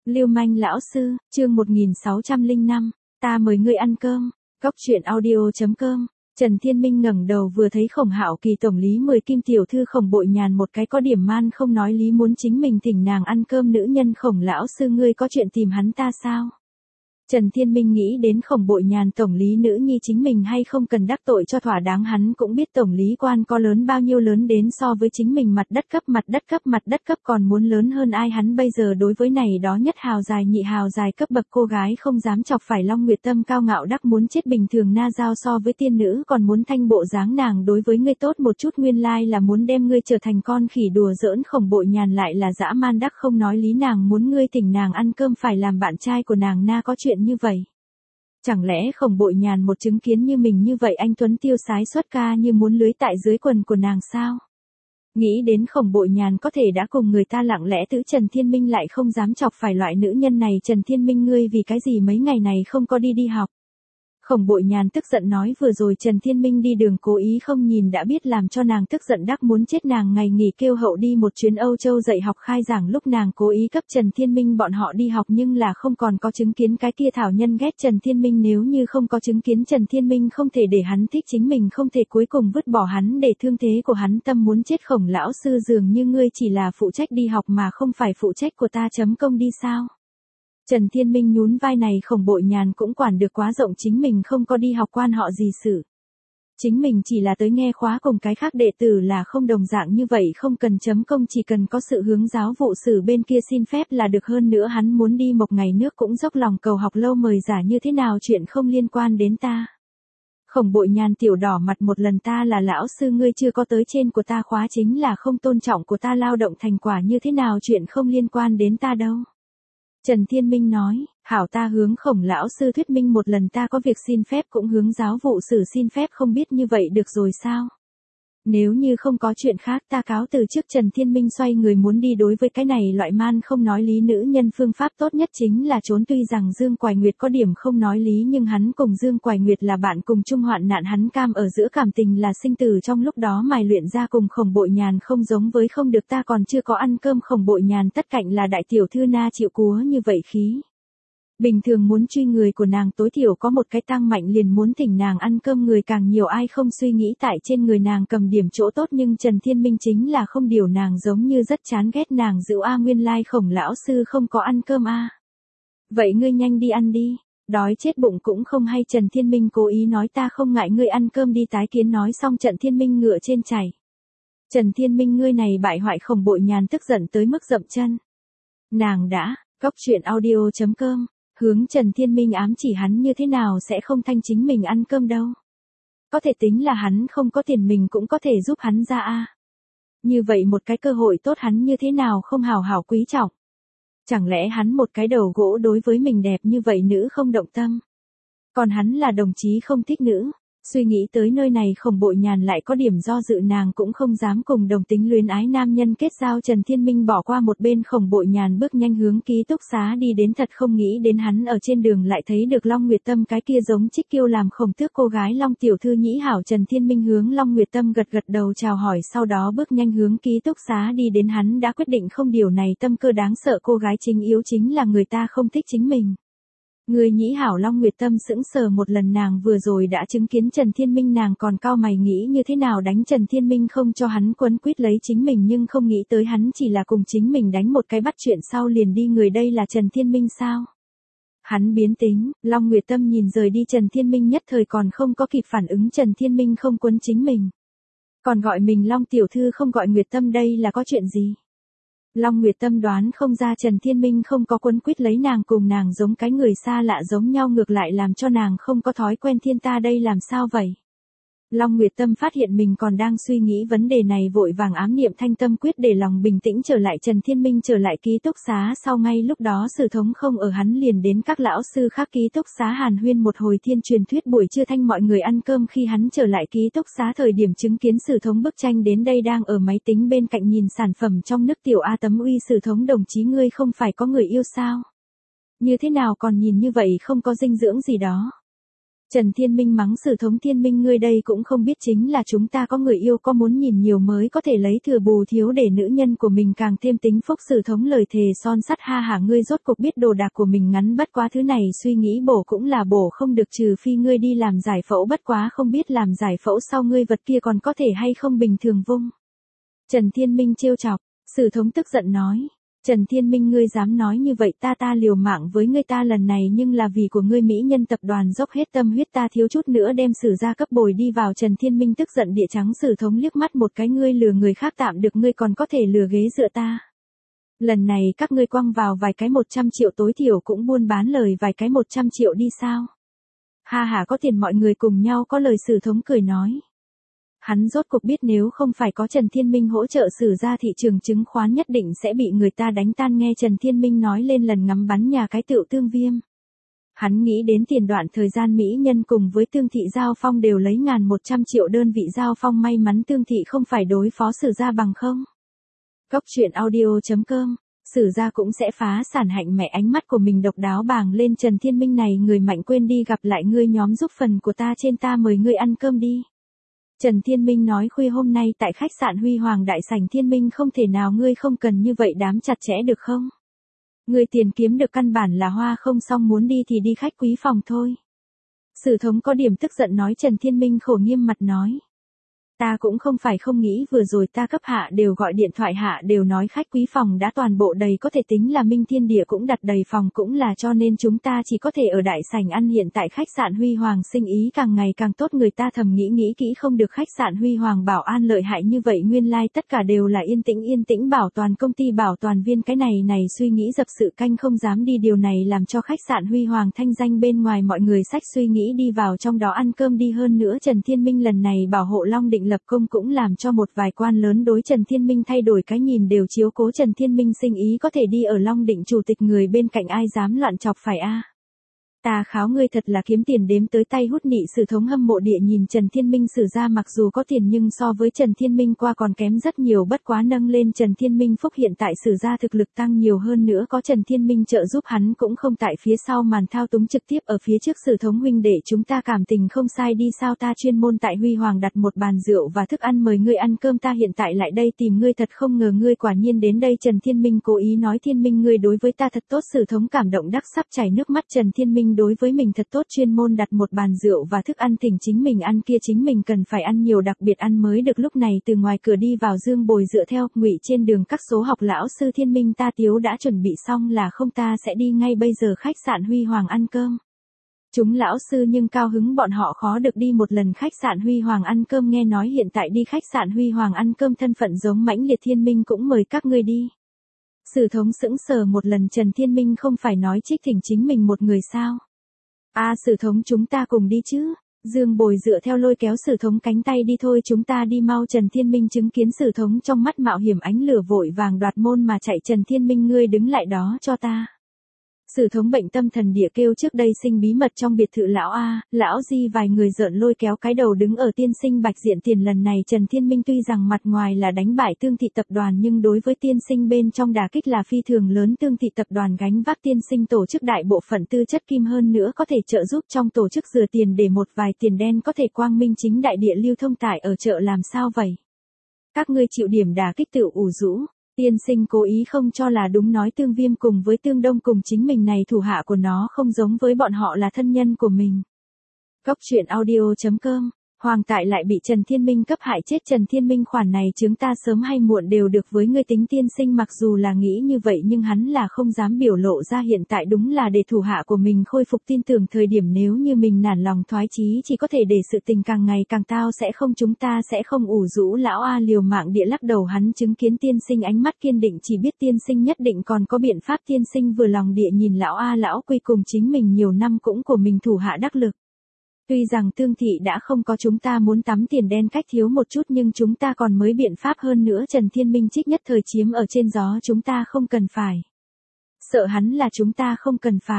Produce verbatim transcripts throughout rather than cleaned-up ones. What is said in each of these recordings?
Lưu manh lão sư, chương một nghìn sáu trăm lẻ năm, ta mời ngươi ăn cơm. Cốc truyện audio chấm com. Trần Thiên Minh ngẩng đầu vừa thấy Khổng Hạo Kỳ tổng lý mười kim tiểu thư Khổng Bội Nhàn một cái có điểm man không nói lý muốn chính mình thỉnh nàng ăn cơm, nữ nhân Khổng lão sư ngươi có chuyện tìm hắn ta sao? Trần Thiên Minh nghĩ đến Khổng Bội Nhàn tổng lý nữ nhi chính mình hay không cần đắc tội cho thỏa đáng, hắn cũng biết tổng lý quan có lớn bao nhiêu, lớn đến so với chính mình mặt đất cấp mặt đất cấp mặt đất cấp còn muốn lớn hơn ai, hắn bây giờ đối với này đó nhất hào dài nhị hào dài cấp bậc cô gái không dám chọc phải Long Nguyệt Tâm cao ngạo đắc muốn chết, bình thường na giao so với tiên nữ còn muốn thanh bộ dáng, nàng đối với ngươi tốt một chút nguyên lai là muốn đem ngươi trở thành con khỉ đùa giỡn. Khổng Bội Nhàn lại là dã man đắc không nói lý, nàng muốn ngươi thỉnh nàng ăn cơm phải làm bạn trai của nàng na, có chuyện như vậy. Chẳng lẽ Khổng Bội Nhàn một chứng kiến như mình như vậy anh tuấn tiêu sái xuất ca như muốn lưới tại dưới quần của nàng sao? Nghĩ đến Khổng Bội Nhàn có thể đã cùng người ta lặng lẽ tứ, Trần Thiên Minh lại không dám chọc phải loại nữ nhân này. Trần Thiên Minh, ngươi vì cái gì mấy ngày này không có đi đi học? Khổng Bội Nhàn tức giận nói, vừa rồi Trần Thiên Minh đi đường cố ý không nhìn đã biết, làm cho nàng tức giận đắc muốn chết. Nàng ngày nghỉ kêu hậu đi một chuyến Âu Châu dạy học khai giảng, lúc nàng cố ý cấp Trần Thiên Minh bọn họ đi học nhưng là không còn có chứng kiến cái kia thảo nhân ghét Trần Thiên Minh, nếu như không có chứng kiến Trần Thiên Minh không thể để hắn thích chính mình, không thể cuối cùng vứt bỏ hắn để thương thế của hắn tâm muốn chết. Khổng lão sư, dường như ngươi chỉ là phụ trách đi học mà không phải phụ trách của ta chấm công đi sao? Trần Thiên Minh nhún vai, này Khổng Bội Nhàn cũng quản được quá rộng, chính mình không có đi học quan họ gì sự. Chính mình chỉ là tới nghe khóa cùng cái khác đệ tử là không đồng dạng như vậy, không cần chấm công, chỉ cần có sự hướng giáo vụ sử bên kia xin phép là được. Hơn nữa hắn muốn đi một ngày nước cũng dốc lòng cầu học, lâu mời giả như thế nào chuyện không liên quan đến ta. Khổng Bội Nhàn tiểu đỏ mặt một lần, ta là lão sư, ngươi chưa có tới trên của ta khóa chính là không tôn trọng của ta lao động thành quả, như thế nào chuyện không liên quan đến ta đâu. Trần Thiên Minh nói, hảo, ta hướng Khổng lão sư thuyết minh một lần, ta có việc xin phép cũng hướng giáo vụ sử xin phép, không biết như vậy được rồi sao? Nếu như không có chuyện khác ta cáo từ trước. Trần Thiên Minh xoay người muốn đi, đối với cái này loại man không nói lý nữ nhân phương pháp tốt nhất chính là trốn. Tuy rằng Dương Quài Nguyệt có điểm không nói lý nhưng hắn cùng Dương Quài Nguyệt là bạn cùng chung hoạn nạn, hắn cam ở giữa cảm tình là sinh tử trong lúc đó mài luyện ra. Cùng Khổng Bội Nhàn không giống với không được, ta còn chưa có ăn cơm. Khổng Bội Nhàn tất cạnh là đại tiểu thư na chịu cúa như vậy khí. Bình thường muốn truy người của nàng tối thiểu có một cái tăng mạnh liền muốn thỉnh nàng ăn cơm, người càng nhiều ai không suy nghĩ tại trên người nàng cầm điểm chỗ tốt, nhưng Trần Thiên Minh chính là không điều, nàng giống như rất chán ghét nàng dịu a, nguyên lai Khổng lão sư không có ăn cơm a. Vậy ngươi nhanh đi ăn đi, đói chết bụng cũng không hay. Trần Thiên Minh cố ý nói, ta không ngại ngươi ăn cơm đi, tái kiến. Nói xong Trần Thiên Minh ngựa trên chảy. Trần Thiên Minh, ngươi này bại hoại. Khổng Bội Nhàn tức giận tới mức dậm chân. Nàng đã, cốc truyện audio chấm com. Hướng Trần Thiên Minh ám chỉ hắn như thế nào sẽ không thanh chính mình ăn cơm đâu. Có thể tính là hắn không có tiền mình cũng có thể giúp hắn ra a. Như vậy một cái cơ hội tốt hắn như thế nào không hào hảo quý trọng. Chẳng lẽ hắn một cái đầu gỗ đối với mình đẹp như vậy nữ không động tâm. Còn hắn là đồng chí không thích nữ. Suy nghĩ tới nơi này Khổng Bội Nhàn lại có điểm do dự, nàng cũng không dám cùng đồng tính luyến ái nam nhân kết giao. Trần Thiên Minh bỏ qua một bên, Khổng Bội Nhàn bước nhanh hướng ký túc xá đi đến, thật không nghĩ đến hắn ở trên đường lại thấy được Long Nguyệt Tâm, cái kia giống Trích Kiêu làm Khổng Tước cô gái Long tiểu thư nhĩ hảo. Trần Thiên Minh hướng Long Nguyệt Tâm gật gật đầu chào hỏi, sau đó bước nhanh hướng ký túc xá đi đến. Hắn đã quyết định không điều này tâm cơ đáng sợ, cô gái chính yếu chính là người ta không thích chính mình. Người nhĩ hảo. Long Nguyệt Tâm sững sờ một lần, nàng vừa rồi đã chứng kiến Trần Thiên Minh, nàng còn cau mày nghĩ như thế nào đánh Trần Thiên Minh không cho hắn quấn quýt lấy chính mình, nhưng không nghĩ tới hắn chỉ là cùng chính mình đánh một cái bắt chuyện sau liền đi người, đây là Trần Thiên Minh sao? Hắn biến tính. Long Nguyệt Tâm nhìn rời đi Trần Thiên Minh, nhất thời còn không có kịp phản ứng Trần Thiên Minh không quấn chính mình. Còn gọi mình Long tiểu thư không gọi Nguyệt Tâm, đây là có chuyện gì? Long Nguyệt Tâm đoán không ra Trần Thiên Minh không có quấn quýt lấy nàng, cùng nàng giống cái người xa lạ giống nhau, ngược lại làm cho nàng không có thói quen. Thiên ta đây làm sao vậy? Long Nguyệt Tâm phát hiện mình còn đang suy nghĩ vấn đề này, vội vàng ám niệm thanh tâm quyết để lòng bình tĩnh trở lại. Trần Thiên Minh trở lại ký túc xá sau, ngay lúc đó Sử Thống không ở, hắn liền đến các lão sư khác ký túc xá hàn huyên một hồi thiên truyền thuyết. Buổi trưa thanh mọi người ăn cơm, khi hắn trở lại ký túc xá thời điểm chứng kiến Sử Thống bức tranh đến đây đang ở máy tính bên cạnh nhìn sản phẩm trong nước. Tiểu A Tấm uy, Sử Thống đồng chí ngươi không phải có người yêu sao? Như thế nào còn nhìn như vậy, không có dinh dưỡng gì đó. Trần Thiên Minh mắng Sử Thống Thiên Minh ngươi đây cũng không biết chính là chúng ta có người yêu có muốn nhìn nhiều mới có thể lấy thừa bù thiếu để nữ nhân của mình càng thêm tính phúc. Sử Thống lời thề son sắt ha hả ngươi rốt cuộc biết đồ đạc của mình ngắn bất quá thứ này suy nghĩ bổ cũng là bổ không được trừ phi ngươi đi làm giải phẫu bất quá không biết làm giải phẫu sau ngươi vật kia còn có thể hay không bình thường vung. Trần Thiên Minh trêu chọc, Sử Thống tức giận nói. Trần Thiên Minh ngươi dám nói như vậy ta ta liều mạng với ngươi ta lần này nhưng là vì của ngươi mỹ nhân tập đoàn dốc hết tâm huyết ta thiếu chút nữa đem Sử gia cấp bồi đi vào. Trần Thiên Minh tức giận địa trắng Sử Thống liếc mắt một cái ngươi lừa người khác tạm được ngươi còn có thể lừa ghế dựa ta. Lần này các ngươi quăng vào vài cái một trăm triệu tối thiểu cũng buôn bán lời vài cái một trăm triệu đi sao. Ha ha có tiền mọi người cùng nhau có lời. Sử Thống cười nói. Hắn rốt cuộc biết nếu không phải có Trần Thiên Minh hỗ trợ Sử gia thị trường chứng khoán nhất định sẽ bị người ta đánh tan. Nghe Trần Thiên Minh nói lên lần ngắm bắn nhà cái tựu Tương Viêm. Hắn nghĩ đến tiền đoạn thời gian mỹ nhân cùng với Tương Thị Giao Phong đều lấy ngàn một trăm triệu đơn vị Giao Phong may mắn Tương Thị không phải đối phó Sử gia bằng không. Cốc truyện audio chấm com, Sử gia cũng sẽ phá sản hạnh mẹ ánh mắt của mình độc đáo bàng lên Trần Thiên Minh này người mạnh quên đi gặp lại ngươi nhóm giúp phần của ta trên ta mời ngươi ăn cơm đi. Trần Thiên Minh nói khuya hôm nay tại khách sạn Huy Hoàng đại sảnh Thiên Minh không thể nào ngươi không cần như vậy đám chặt chẽ được không? Ngươi tiền kiếm được căn bản là hoa không xong muốn đi thì đi khách quý phòng thôi. Sử Thống có điểm tức giận nói. Trần Thiên Minh khổ nghiêm mặt nói. Ta cũng không phải không nghĩ vừa rồi ta cấp hạ đều gọi điện thoại hạ đều nói khách quý phòng đã toàn bộ đầy có thể tính là Minh Thiên Địa cũng đặt đầy phòng cũng là cho nên chúng ta chỉ có thể ở đại sảnh ăn hiện tại khách sạn Huy Hoàng sinh ý càng ngày càng tốt người ta thầm nghĩ nghĩ kỹ không được khách sạn Huy Hoàng bảo an lợi hại như vậy nguyên lai like tất cả đều là yên tĩnh yên tĩnh bảo toàn công ty bảo toàn viên cái này này suy nghĩ dập sự canh không dám đi điều này làm cho khách sạn Huy Hoàng thanh danh bên ngoài mọi người sách suy nghĩ đi vào trong đó ăn cơm đi hơn nữa Trần Thiên Minh lần này bảo hộ Long Định lập công cũng làm cho một vài quan lớn đối Trần Thiên Minh thay đổi cái nhìn đều chiếu cố Trần Thiên Minh sinh ý có thể đi ở Long Định chủ tịch người bên cạnh ai dám loạn chọc phải a. Ta kháo ngươi thật là kiếm tiền đếm tới tay hút nị. Sử Thống hâm mộ địa nhìn Trần Thiên Minh Sử gia mặc dù có tiền nhưng so với Trần Thiên Minh qua còn kém rất nhiều bất quá nâng lên Trần Thiên Minh phúc hiện tại Sử gia thực lực tăng nhiều hơn nữa có Trần Thiên Minh trợ giúp hắn cũng không tại phía sau màn thao túng trực tiếp ở phía trước. Sử Thống huynh để chúng ta cảm tình không sai đi sao ta chuyên môn tại Huy Hoàng đặt một bàn rượu và thức ăn mời ngươi ăn cơm ta hiện tại lại đây tìm ngươi thật không ngờ ngươi quả nhiên đến đây. Trần Thiên Minh cố ý nói Thiên Minh ngươi đối với ta thật tốt. Sử Thống cảm động đắc sắp chảy nước mắt. Trần Thiên Minh đối với mình thật tốt chuyên môn đặt một bàn rượu và thức ăn thỉnh chính mình ăn kia chính mình cần phải ăn nhiều đặc biệt ăn mới được. Lúc này từ ngoài cửa đi vào Dương Bồi dựa theo ngụy trên đường các số học lão sư Thiên Minh ta tiếu đã chuẩn bị xong là không ta sẽ đi ngay bây giờ khách sạn Huy Hoàng ăn cơm. Chúng lão sư nhưng cao hứng bọn họ khó được đi một lần khách sạn Huy Hoàng ăn cơm nghe nói hiện tại đi khách sạn Huy Hoàng ăn cơm thân phận giống mãnh liệt Thiên Minh cũng mời các ngươi đi. Sử Thống sững sờ một lần Trần Thiên Minh không phải nói trích thỉnh chính mình một người sao. A à, Sử Thống chúng ta cùng đi chứ. Dương Bồi dựa theo lôi kéo Sử Thống cánh tay đi thôi chúng ta đi mau. Trần Thiên Minh chứng kiến Sử Thống trong mắt mạo hiểm ánh lửa vội vàng đoạt môn mà chạy. Trần Thiên Minh ngươi đứng lại đó cho ta. Sử Thống bệnh tâm thần địa kêu trước đây sinh bí mật trong biệt thự lão A, lão Di vài người giỡn lôi kéo cái đầu đứng ở tiên sinh bạch diện tiền lần này Trần Thiên Minh tuy rằng mặt ngoài là đánh bại Tương Thị tập đoàn nhưng đối với tiên sinh bên trong đả kích là phi thường lớn. Tương Thị tập đoàn gánh vác tiên sinh tổ chức đại bộ phận tư chất kim hơn nữa có thể trợ giúp trong tổ chức dừa tiền để một vài tiền đen có thể quang minh chính đại địa lưu thông tại ở chợ làm sao vậy? Các ngươi chịu điểm đả kích tự ủ rũ. Tiên sinh cố ý không cho là đúng nói Tương Viêm cùng với Tương Đông cùng chính mình này thủ hạ của nó không giống với bọn họ là thân nhân của mình. Cốc truyện audio chấm com, Hoàng tại lại bị Trần Thiên Minh cấp hại chết. Trần Thiên Minh khoản này chúng ta sớm hay muộn đều được với ngươi tính tiên sinh mặc dù là nghĩ như vậy nhưng hắn là không dám biểu lộ ra hiện tại đúng là để thủ hạ của mình khôi phục tin tưởng thời điểm nếu như mình nản lòng thoái chí chỉ có thể để sự tình càng ngày càng tao sẽ không chúng ta sẽ không ủ rũ. Lão A liều mạng địa lắc đầu hắn chứng kiến tiên sinh ánh mắt kiên định chỉ biết tiên sinh nhất định còn có biện pháp. Tiên sinh vừa lòng địa nhìn lão A lão quy cùng chính mình nhiều năm cũng của mình thủ hạ đắc lực. Tuy rằng Tương Thị đã không có chúng ta muốn tắm tiền đen cách thiếu một chút nhưng chúng ta còn mới biện pháp hơn nữa. Trần Thiên Minh trích nhất thời chiếm ở trên gió chúng ta không cần phải. Sợ hắn là chúng ta không cần phải.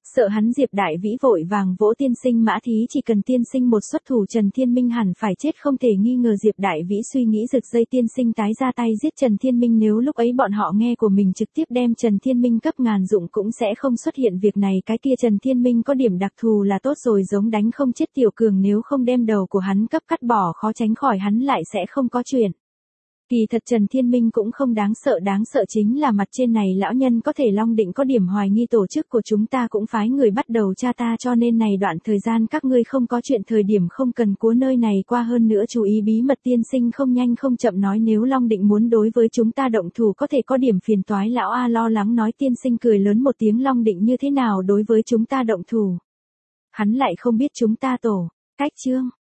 Sợ hắn Diệp Đại Vĩ vội vàng vỗ tiên sinh Mã Thí, chỉ cần tiên sinh một xuất thủ Trần Thiên Minh hẳn phải chết không thể nghi ngờ. Diệp Đại Vĩ suy nghĩ rực dây tiên sinh tái ra tay giết Trần Thiên Minh, nếu lúc ấy bọn họ nghe của mình trực tiếp đem Trần Thiên Minh cấp ngàn dụng cũng sẽ không xuất hiện việc này. Cái kia Trần Thiên Minh có điểm đặc thù là tốt rồi, giống đánh không chết Tiểu Cường, nếu không đem đầu của hắn cấp cắt bỏ khó tránh khỏi hắn lại sẽ không có chuyện. Kỳ thật Trần Thiên Minh cũng không đáng sợ, đáng sợ chính là mặt trên này lão nhân có thể Long Định có điểm hoài nghi tổ chức của chúng ta cũng phái người bắt đầu tra ta, cho nên này đoạn thời gian các ngươi không có chuyện thời điểm không cần cua nơi này qua, hơn nữa chú ý bí mật. Tiên sinh không nhanh không chậm nói, nếu Long Định muốn đối với chúng ta động thủ có thể có điểm phiền toái. Lão A lo lắng nói. Tiên sinh cười lớn một tiếng, Long Định như thế nào đối với chúng ta động thủ? Hắn lại không biết chúng ta tổ cách chương